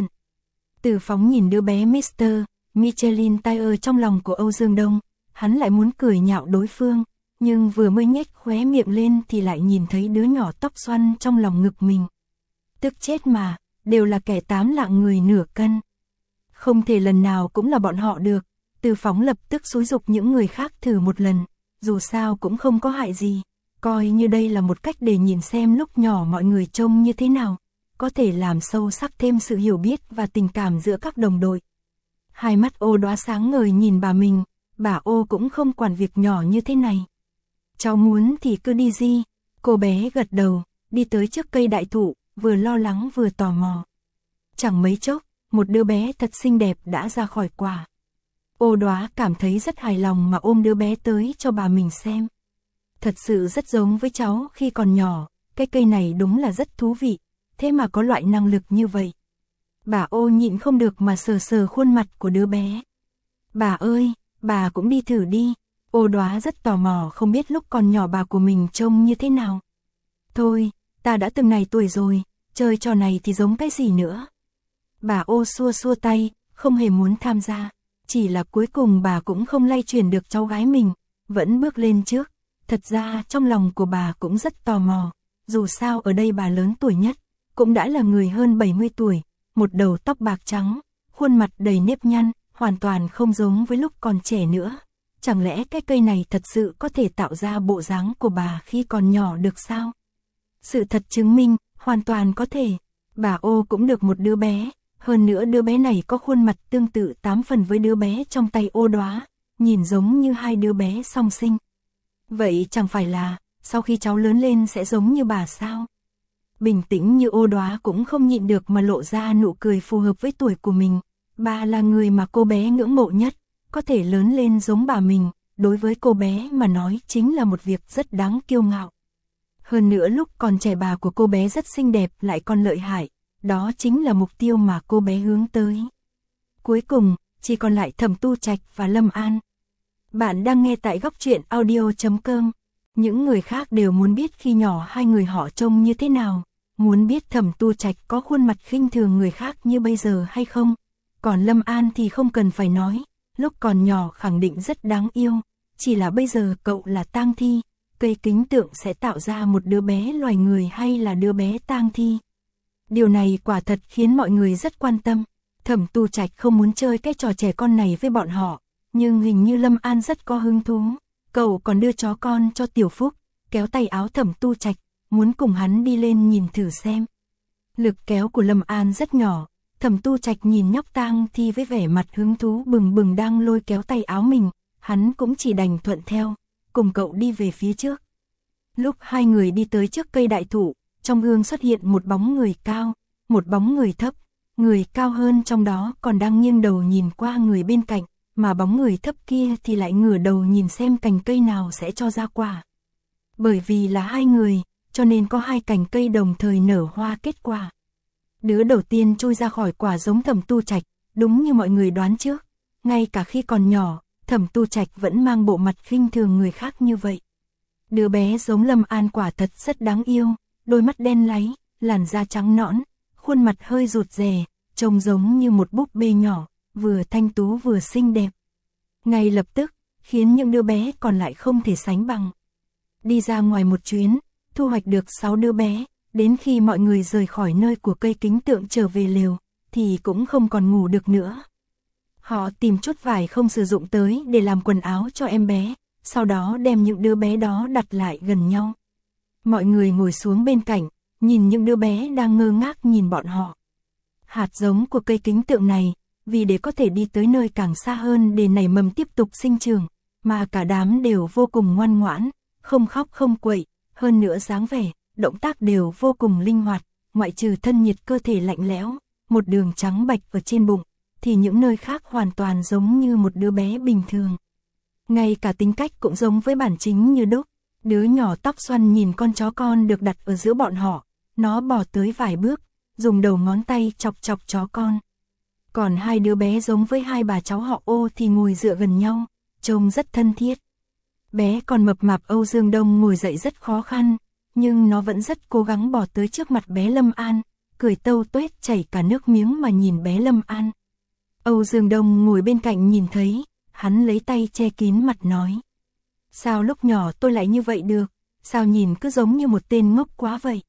Từ Phóng nhìn đứa bé mít tơ Michelin Tire trong lòng của Âu Dương Đông, hắn lại muốn cười nhạo đối phương, nhưng vừa mới nhếch khóe miệng lên thì lại nhìn thấy đứa nhỏ tóc xoăn trong lòng ngực mình. Tức chết mà, đều là kẻ tám lạng người nửa cân. Không thể lần nào cũng là bọn họ được. Từ Phóng lập tức xúi giục những người khác thử một lần, dù sao cũng không có hại gì, coi như đây là một cách để nhìn xem lúc nhỏ mọi người trông như thế nào, có thể làm sâu sắc thêm sự hiểu biết và tình cảm giữa các đồng đội. Hai mắt ô đóa sáng ngời nhìn bà mình, bà ô cũng không quản việc nhỏ như thế này. Cháu muốn thì cứ đi gì. Cô bé gật đầu, đi tới trước cây đại thụ, vừa lo lắng vừa tò mò. Chẳng mấy chốc, một đứa bé thật xinh đẹp đã ra khỏi quả. Ô Đóa cảm thấy rất hài lòng mà ôm đứa bé tới cho bà mình xem. Thật sự rất giống với cháu khi còn nhỏ, cái cây này đúng là rất thú vị, thế mà có loại năng lực như vậy. Bà ô nhịn không được mà sờ sờ khuôn mặt của đứa bé. Bà ơi, bà cũng đi thử đi. Ô Đóa rất tò mò không biết lúc còn nhỏ bà của mình trông như thế nào. Thôi, ta đã từng này tuổi rồi, chơi trò này thì giống cái gì nữa. Bà ô xua xua tay, không hề muốn tham gia. Chỉ là cuối cùng bà cũng không lay chuyển được cháu gái mình, vẫn bước lên trước. Thật ra trong lòng của bà cũng rất tò mò, dù sao ở đây bà lớn tuổi nhất, cũng đã là người hơn bảy mươi tuổi, một đầu tóc bạc trắng, khuôn mặt đầy nếp nhăn, hoàn toàn không giống với lúc còn trẻ nữa. Chẳng lẽ cái cây này thật sự có thể tạo ra bộ dáng của bà khi còn nhỏ được sao? Sự thật chứng minh, hoàn toàn có thể. Bà ô cũng được một đứa bé, hơn nữa đứa bé này có khuôn mặt tương tự tám phần với đứa bé trong tay Ô Đóa, nhìn giống như hai đứa bé song sinh. Vậy chẳng phải là, sau khi cháu lớn lên sẽ giống như bà sao? Bình tĩnh như Ô Đóa cũng không nhịn được mà lộ ra nụ cười phù hợp với tuổi của mình. Bà là người mà cô bé ngưỡng mộ nhất, có thể lớn lên giống bà mình, đối với cô bé mà nói chính là một việc rất đáng kiêu ngạo. Hơn nữa lúc còn trẻ bà của cô bé rất xinh đẹp lại còn lợi hại, đó chính là mục tiêu mà cô bé hướng tới. Cuối cùng, chỉ còn lại Thẩm Tu Trạch và Lâm An. Bạn đang nghe tại góc truyện audio chấm com. Những người khác đều muốn biết khi nhỏ hai người họ trông như thế nào, muốn biết Thẩm Tu Trạch có khuôn mặt khinh thường người khác như bây giờ hay không. Còn Lâm An thì không cần phải nói, lúc còn nhỏ khẳng định rất đáng yêu, chỉ là bây giờ cậu là tang thi, cây kính tượng sẽ tạo ra một đứa bé loài người hay là đứa bé tang thi. Điều này quả thật khiến mọi người rất quan tâm. Thẩm Tu Trạch không muốn chơi cái trò trẻ con này với bọn họ, nhưng hình như Lâm An rất có hứng thú. Cậu còn đưa chó con cho Tiểu Phúc, kéo tay áo Thẩm Tu Trạch, muốn cùng hắn đi lên nhìn thử xem. Lực kéo của Lâm An rất nhỏ, Thẩm Tu Trạch nhìn nhóc tang thi với vẻ mặt hứng thú bừng bừng đang lôi kéo tay áo mình, hắn cũng chỉ đành thuận theo, cùng cậu đi về phía trước. Lúc hai người đi tới trước cây đại thụ, trong gương xuất hiện một bóng người cao, một bóng người thấp, người cao hơn trong đó còn đang nghiêng đầu nhìn qua người bên cạnh, mà bóng người thấp kia thì lại ngửa đầu nhìn xem cành cây nào sẽ cho ra quả. Bởi vì là hai người, cho nên có hai cành cây đồng thời nở hoa kết quả. Đứa đầu tiên trôi ra khỏi quả giống Thẩm Tu Trạch, đúng như mọi người đoán trước, ngay cả khi còn nhỏ, Thẩm Tu Trạch vẫn mang bộ mặt khinh thường người khác như vậy. Đứa bé giống Lâm An quả thật rất đáng yêu, đôi mắt đen láy, làn da trắng nõn, khuôn mặt hơi rụt rè, trông giống như một búp bê nhỏ, vừa thanh tú vừa xinh đẹp. Ngay lập tức, khiến những đứa bé còn lại không thể sánh bằng. Đi ra ngoài một chuyến, thu hoạch được sáu đứa bé, đến khi mọi người rời khỏi nơi của cây kính tượng trở về lều, thì cũng không còn ngủ được nữa. Họ tìm chút vải không sử dụng tới để làm quần áo cho em bé, sau đó đem những đứa bé đó đặt lại gần nhau. Mọi người ngồi xuống bên cạnh, nhìn những đứa bé đang ngơ ngác nhìn bọn họ. Hạt giống của cây kính tượng này, vì để có thể đi tới nơi càng xa hơn để nảy mầm tiếp tục sinh trưởng, mà cả đám đều vô cùng ngoan ngoãn, không khóc không quậy, hơn nữa dáng vẻ, động tác đều vô cùng linh hoạt, ngoại trừ thân nhiệt cơ thể lạnh lẽo, một đường trắng bạch ở trên bụng, thì những nơi khác hoàn toàn giống như một đứa bé bình thường. Ngay cả tính cách cũng giống với bản chính như đúc. Đứa nhỏ tóc xoăn nhìn con chó con được đặt ở giữa bọn họ, nó bỏ tới vài bước, dùng đầu ngón tay chọc chọc chó con. Còn hai đứa bé giống với hai bà cháu họ Ô thì ngồi dựa gần nhau, trông rất thân thiết. Bé còn mập mạp Âu Dương Đông ngồi dậy rất khó khăn, nhưng nó vẫn rất cố gắng bỏ tới trước mặt bé Lâm An, cười tâu tuét chảy cả nước miếng mà nhìn bé Lâm An. Âu Dương Đông ngồi bên cạnh nhìn thấy, hắn lấy tay che kín mặt nói. Sao lúc nhỏ tôi lại như vậy được, sao nhìn cứ giống như một tên ngốc quá vậy.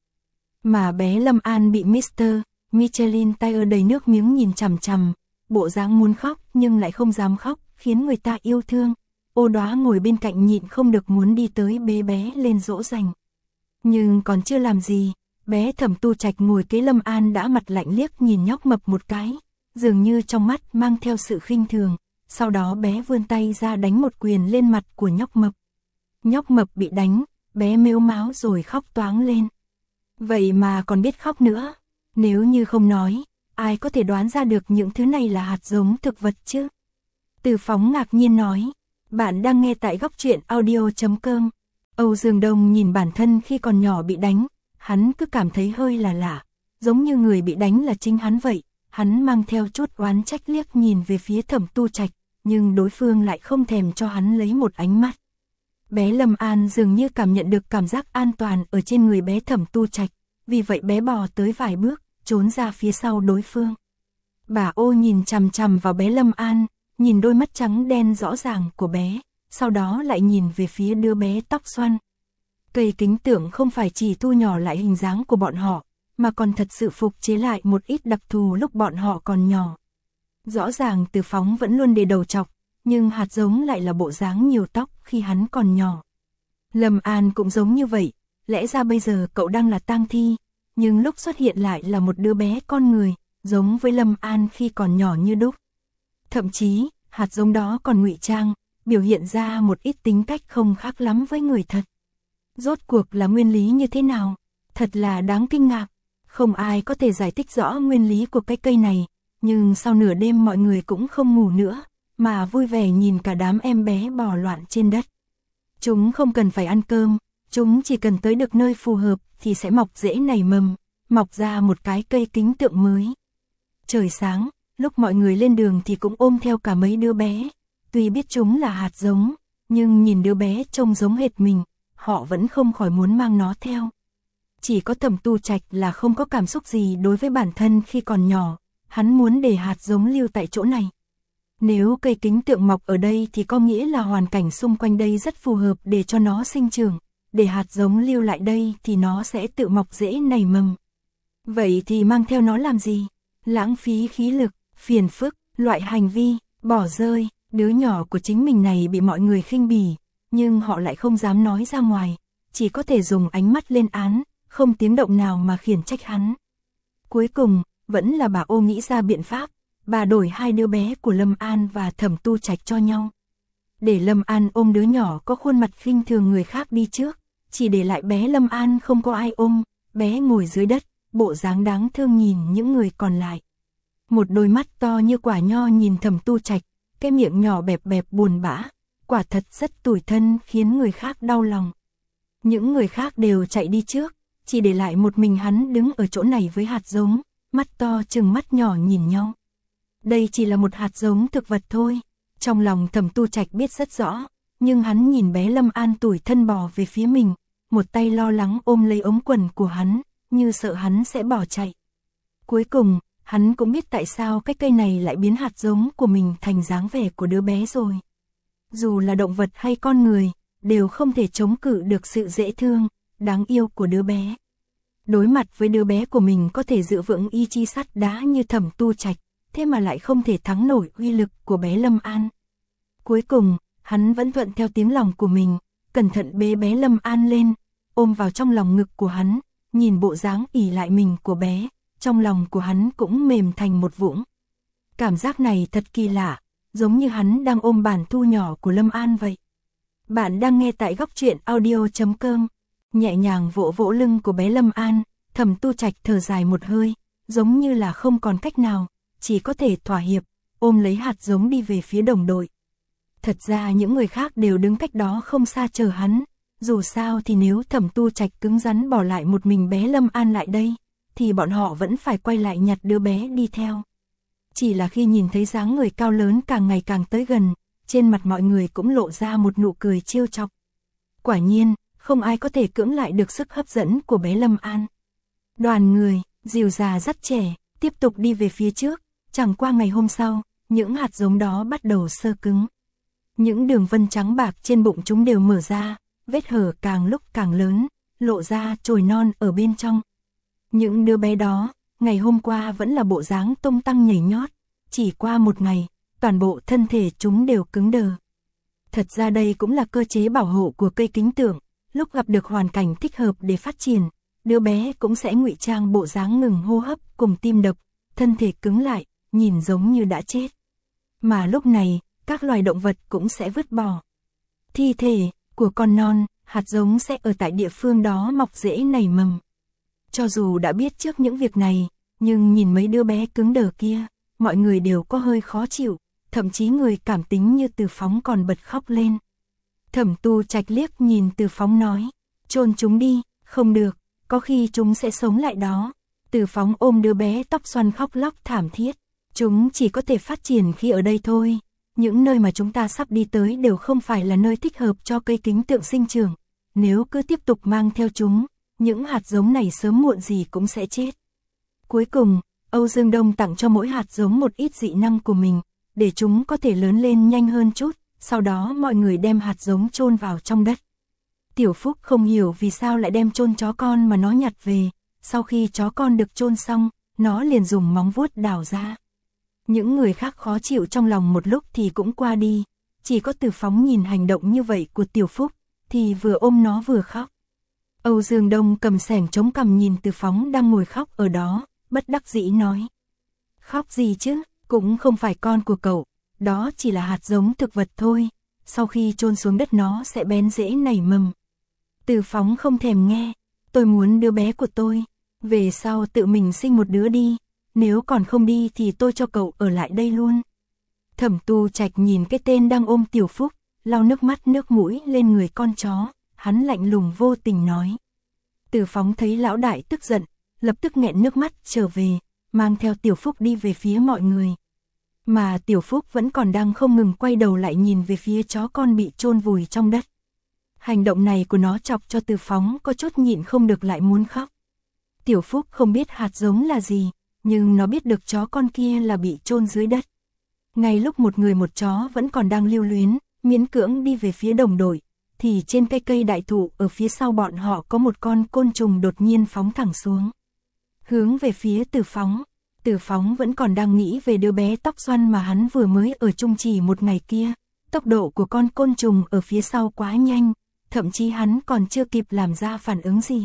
Mà bé Lâm An bị mít tơ Michelin Tire đầy nước miếng nhìn chằm chằm, bộ dáng muốn khóc nhưng lại không dám khóc, khiến người ta yêu thương. Ô Đóa ngồi bên cạnh nhịn không được muốn đi tới bế bé lên dỗ dành. Nhưng còn chưa làm gì, bé Thẩm Tu Trạch ngồi kế Lâm An đã mặt lạnh liếc nhìn nhóc mập một cái, dường như trong mắt mang theo sự khinh thường, sau đó bé vươn tay ra đánh một quyền lên mặt của nhóc mập. Nhóc mập bị đánh, bé mếu máo rồi khóc toáng lên. Vậy mà còn biết khóc nữa, nếu như không nói, ai có thể đoán ra được những thứ này là hạt giống thực vật chứ? Từ Phóng ngạc nhiên nói, bạn đang nghe tại góc truyện audio chấm com. Âu Dương Đông nhìn bản thân khi còn nhỏ bị đánh, hắn cứ cảm thấy hơi là lạ, giống như người bị đánh là chính hắn vậy. Hắn mang theo chút oán trách liếc nhìn về phía Thẩm Tu Trạch, nhưng đối phương lại không thèm cho hắn lấy một ánh mắt. Bé Lâm An dường như cảm nhận được cảm giác an toàn ở trên người bé Thẩm Tu Trạch, vì vậy bé bò tới vài bước, trốn ra phía sau đối phương. Bà Ô nhìn chằm chằm vào bé Lâm An, nhìn đôi mắt trắng đen rõ ràng của bé, sau đó lại nhìn về phía đứa bé tóc xoăn. Cây kính tượng không phải chỉ thu nhỏ lại hình dáng của bọn họ, mà còn thật sự phục chế lại một ít đặc thù lúc bọn họ còn nhỏ. Rõ ràng Từ Phóng vẫn luôn để đầu chọc, nhưng hạt giống lại là bộ dáng nhiều tóc khi hắn còn nhỏ. Lâm An cũng giống như vậy, lẽ ra bây giờ cậu đang là tang thi, nhưng lúc xuất hiện lại là một đứa bé con người, giống với Lâm An khi còn nhỏ như đúc. Thậm chí, hạt giống đó còn ngụy trang, biểu hiện ra một ít tính cách không khác lắm với người thật. Rốt cuộc là nguyên lý như thế nào? Thật là đáng kinh ngạc. Không ai có thể giải thích rõ nguyên lý của cái cây này, nhưng sau nửa đêm mọi người cũng không ngủ nữa, mà vui vẻ nhìn cả đám em bé bò loạn trên đất. Chúng không cần phải ăn cơm, chúng chỉ cần tới được nơi phù hợp thì sẽ mọc rễ nảy mầm, mọc ra một cái cây kính tượng mới. Trời sáng, lúc mọi người lên đường thì cũng ôm theo cả mấy đứa bé, tuy biết chúng là hạt giống, nhưng nhìn đứa bé trông giống hệt mình, họ vẫn không khỏi muốn mang nó theo. Chỉ có Thẩm Tu Trạch là không có cảm xúc gì đối với bản thân khi còn nhỏ, hắn muốn để hạt giống lưu tại chỗ này. Nếu cây kính tượng mọc ở đây thì có nghĩa là hoàn cảnh xung quanh đây rất phù hợp để cho nó sinh trưởng, để hạt giống lưu lại đây thì nó sẽ tự mọc rễ nảy mầm. Vậy thì mang theo nó làm gì? Lãng phí khí lực, phiền phức, loại hành vi, bỏ rơi, đứa nhỏ của chính mình này bị mọi người khinh bỉ, nhưng họ lại không dám nói ra ngoài, chỉ có thể dùng ánh mắt lên án, không tiếng động nào mà khiển trách hắn. Cuối cùng, vẫn là bà Ô nghĩ ra biện pháp, bà đổi hai đứa bé của Lâm An và Thẩm Tu Trạch cho nhau. Để Lâm An ôm đứa nhỏ có khuôn mặt khinh thường người khác đi trước, chỉ để lại bé Lâm An không có ai ôm, bé ngồi dưới đất, bộ dáng đáng thương nhìn những người còn lại. Một đôi mắt to như quả nho nhìn Thẩm Tu Trạch, cái miệng nhỏ bẹp bẹp buồn bã, quả thật rất tủi thân khiến người khác đau lòng. Những người khác đều chạy đi trước, chỉ để lại một mình hắn đứng ở chỗ này với hạt giống, mắt to chừng mắt nhỏ nhìn nhau. Đây chỉ là một hạt giống thực vật thôi, trong lòng Thẩm Tu Trạch biết rất rõ, nhưng hắn nhìn bé Lâm An tủi thân bò về phía mình, một tay lo lắng ôm lấy ống quần của hắn, như sợ hắn sẽ bỏ chạy. Cuối cùng, hắn cũng biết tại sao cái cây này lại biến hạt giống của mình thành dáng vẻ của đứa bé rồi. Dù là động vật hay con người, đều không thể chống cự được sự dễ thương, đáng yêu của đứa bé. Đối mặt với đứa bé của mình có thể giữ vững ý chí sắt đá như Thẩm Tu Trạch, thế mà lại không thể thắng nổi uy lực của bé Lâm An. Cuối cùng, hắn vẫn thuận theo tiếng lòng của mình, cẩn thận bế bé Lâm An lên, ôm vào trong lòng ngực của hắn, nhìn bộ dáng ỉ lại mình của bé, trong lòng của hắn cũng mềm thành một vũng. Cảm giác này thật kỳ lạ, giống như hắn đang ôm bản thu nhỏ của Lâm An vậy. Bạn đang nghe tại góc truyện audio chấm com. Nhẹ nhàng vỗ vỗ lưng của bé Lâm An, Thẩm Tu Trạch thở dài một hơi, giống như là không còn cách nào, chỉ có thể thỏa hiệp, ôm lấy hạt giống đi về phía đồng đội. Thật ra những người khác đều đứng cách đó không xa chờ hắn, dù sao thì nếu Thẩm Tu Trạch cứng rắn bỏ lại một mình bé Lâm An lại đây, thì bọn họ vẫn phải quay lại nhặt đứa bé đi theo. Chỉ là khi nhìn thấy dáng người cao lớn càng ngày càng tới gần, trên mặt mọi người cũng lộ ra một nụ cười trêu chọc. Quả nhiên, không ai có thể cưỡng lại được sức hấp dẫn của bé Lâm An. Đoàn người, dìu già dắt trẻ, tiếp tục đi về phía trước, chẳng qua ngày hôm sau, những hạt giống đó bắt đầu sơ cứng. Những đường vân trắng bạc trên bụng chúng đều mở ra, vết hở càng lúc càng lớn, lộ ra chồi non ở bên trong. Những đứa bé đó, ngày hôm qua vẫn là bộ dáng tung tăng nhảy nhót, chỉ qua một ngày, toàn bộ thân thể chúng đều cứng đờ. Thật ra đây cũng là cơ chế bảo hộ của cây kính tượng, lúc gặp được hoàn cảnh thích hợp để phát triển, đứa bé cũng sẽ ngụy trang bộ dáng ngừng hô hấp cùng tim đập, thân thể cứng lại, nhìn giống như đã chết. Mà lúc này, các loài động vật cũng sẽ vứt bỏ thi thể của con non, hạt giống sẽ ở tại địa phương đó mọc rễ nảy mầm. Cho dù đã biết trước những việc này, nhưng nhìn mấy đứa bé cứng đờ kia, mọi người đều có hơi khó chịu, thậm chí người cảm tính như Từ Phóng còn bật khóc lên. Thẩm Tu Trạch liếc nhìn Từ Phóng nói, chôn chúng đi, không được, có khi chúng sẽ sống lại đó. Từ Phóng ôm đứa bé tóc xoăn khóc lóc thảm thiết, chúng chỉ có thể phát triển khi ở đây thôi. Những nơi mà chúng ta sắp đi tới đều không phải là nơi thích hợp cho cây kính tượng sinh trưởng. Nếu cứ tiếp tục mang theo chúng, những hạt giống này sớm muộn gì cũng sẽ chết. Cuối cùng, Âu Dương Đông tặng cho mỗi hạt giống một ít dị năng của mình, để chúng có thể lớn lên nhanh hơn chút, sau đó mọi người đem hạt giống chôn vào trong đất. Tiểu Phúc không hiểu vì sao lại đem chôn chó con mà nó nhặt về, sau khi chó con được chôn xong, nó liền dùng móng vuốt đào ra. Những người khác khó chịu trong lòng một lúc thì cũng qua đi, chỉ có Từ Phóng nhìn hành động như vậy của Tiểu Phúc, thì vừa ôm nó vừa khóc. Âu Dương Đông cầm xẻng chống cằm nhìn Từ Phóng đang ngồi khóc ở đó, bất đắc dĩ nói. Khóc gì chứ, cũng không phải con của cậu, đó chỉ là hạt giống thực vật thôi, sau khi chôn xuống đất nó sẽ bén rễ nảy mầm. Từ Phóng không thèm nghe, tôi muốn đứa bé của tôi, về sau tự mình sinh một đứa đi, nếu còn không đi thì tôi cho cậu ở lại đây luôn. Thẩm Tu Trạch nhìn cái tên đang ôm Tiểu Phúc, lau nước mắt nước mũi lên người con chó, hắn lạnh lùng vô tình nói. Từ Phóng thấy lão đại tức giận, lập tức nghẹn nước mắt trở về, mang theo Tiểu Phúc đi về phía mọi người. Mà Tiểu Phúc vẫn còn đang không ngừng quay đầu lại nhìn về phía chó con bị chôn vùi trong đất. Hành động này của nó chọc cho Từ Phóng có chút nhịn không được lại muốn khóc. Tiểu Phúc không biết hạt giống là gì, nhưng nó biết được chó con kia là bị chôn dưới đất. Ngay lúc một người một chó vẫn còn đang lưu luyến, miễn cưỡng đi về phía đồng đội, thì trên cây cây đại thụ ở phía sau bọn họ có một con côn trùng đột nhiên phóng thẳng xuống. Hướng về phía Từ Phóng, Từ Phóng vẫn còn đang nghĩ về đứa bé tóc xoăn mà hắn vừa mới ở chung chỉ một ngày kia. Tốc độ của con côn trùng ở phía sau quá nhanh, thậm chí hắn còn chưa kịp làm ra phản ứng gì.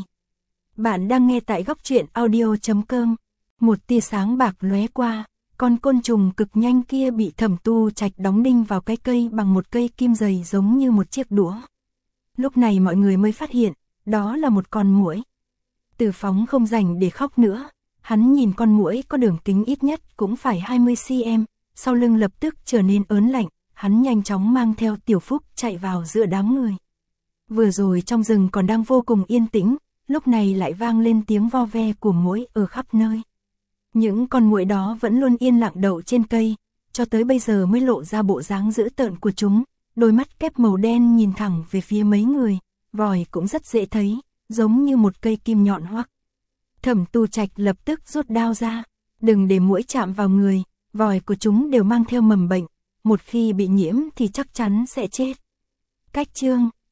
Bạn đang nghe tại góc truyện audio chấm com. Một tia sáng bạc lóe qua, con côn trùng cực nhanh kia bị Thẩm Tu Trạch đóng đinh vào cái cây bằng một cây kim dày giống như một chiếc đũa. Lúc này mọi người mới phát hiện, đó là một con muỗi. Từ Phóng không rảnh để khóc nữa, hắn nhìn con muỗi có đường kính ít nhất cũng phải hai mươi xăng-ti-mét, sau lưng lập tức trở nên ớn lạnh, hắn nhanh chóng mang theo Tiểu Phúc chạy vào giữa đám người. Vừa rồi trong rừng còn đang vô cùng yên tĩnh, lúc này lại vang lên tiếng vo ve của muỗi ở khắp nơi. Những con muỗi đó vẫn luôn yên lặng đậu trên cây, cho tới bây giờ mới lộ ra bộ dáng dữ tợn của chúng, đôi mắt kép màu đen nhìn thẳng về phía mấy người, vòi cũng rất dễ thấy, giống như một cây kim nhọn hoắc. Thẩm Tu Trạch lập tức rút đao ra, đừng để muỗi chạm vào người, vòi của chúng đều mang theo mầm bệnh, một khi bị nhiễm thì chắc chắn sẽ chết. Cách chương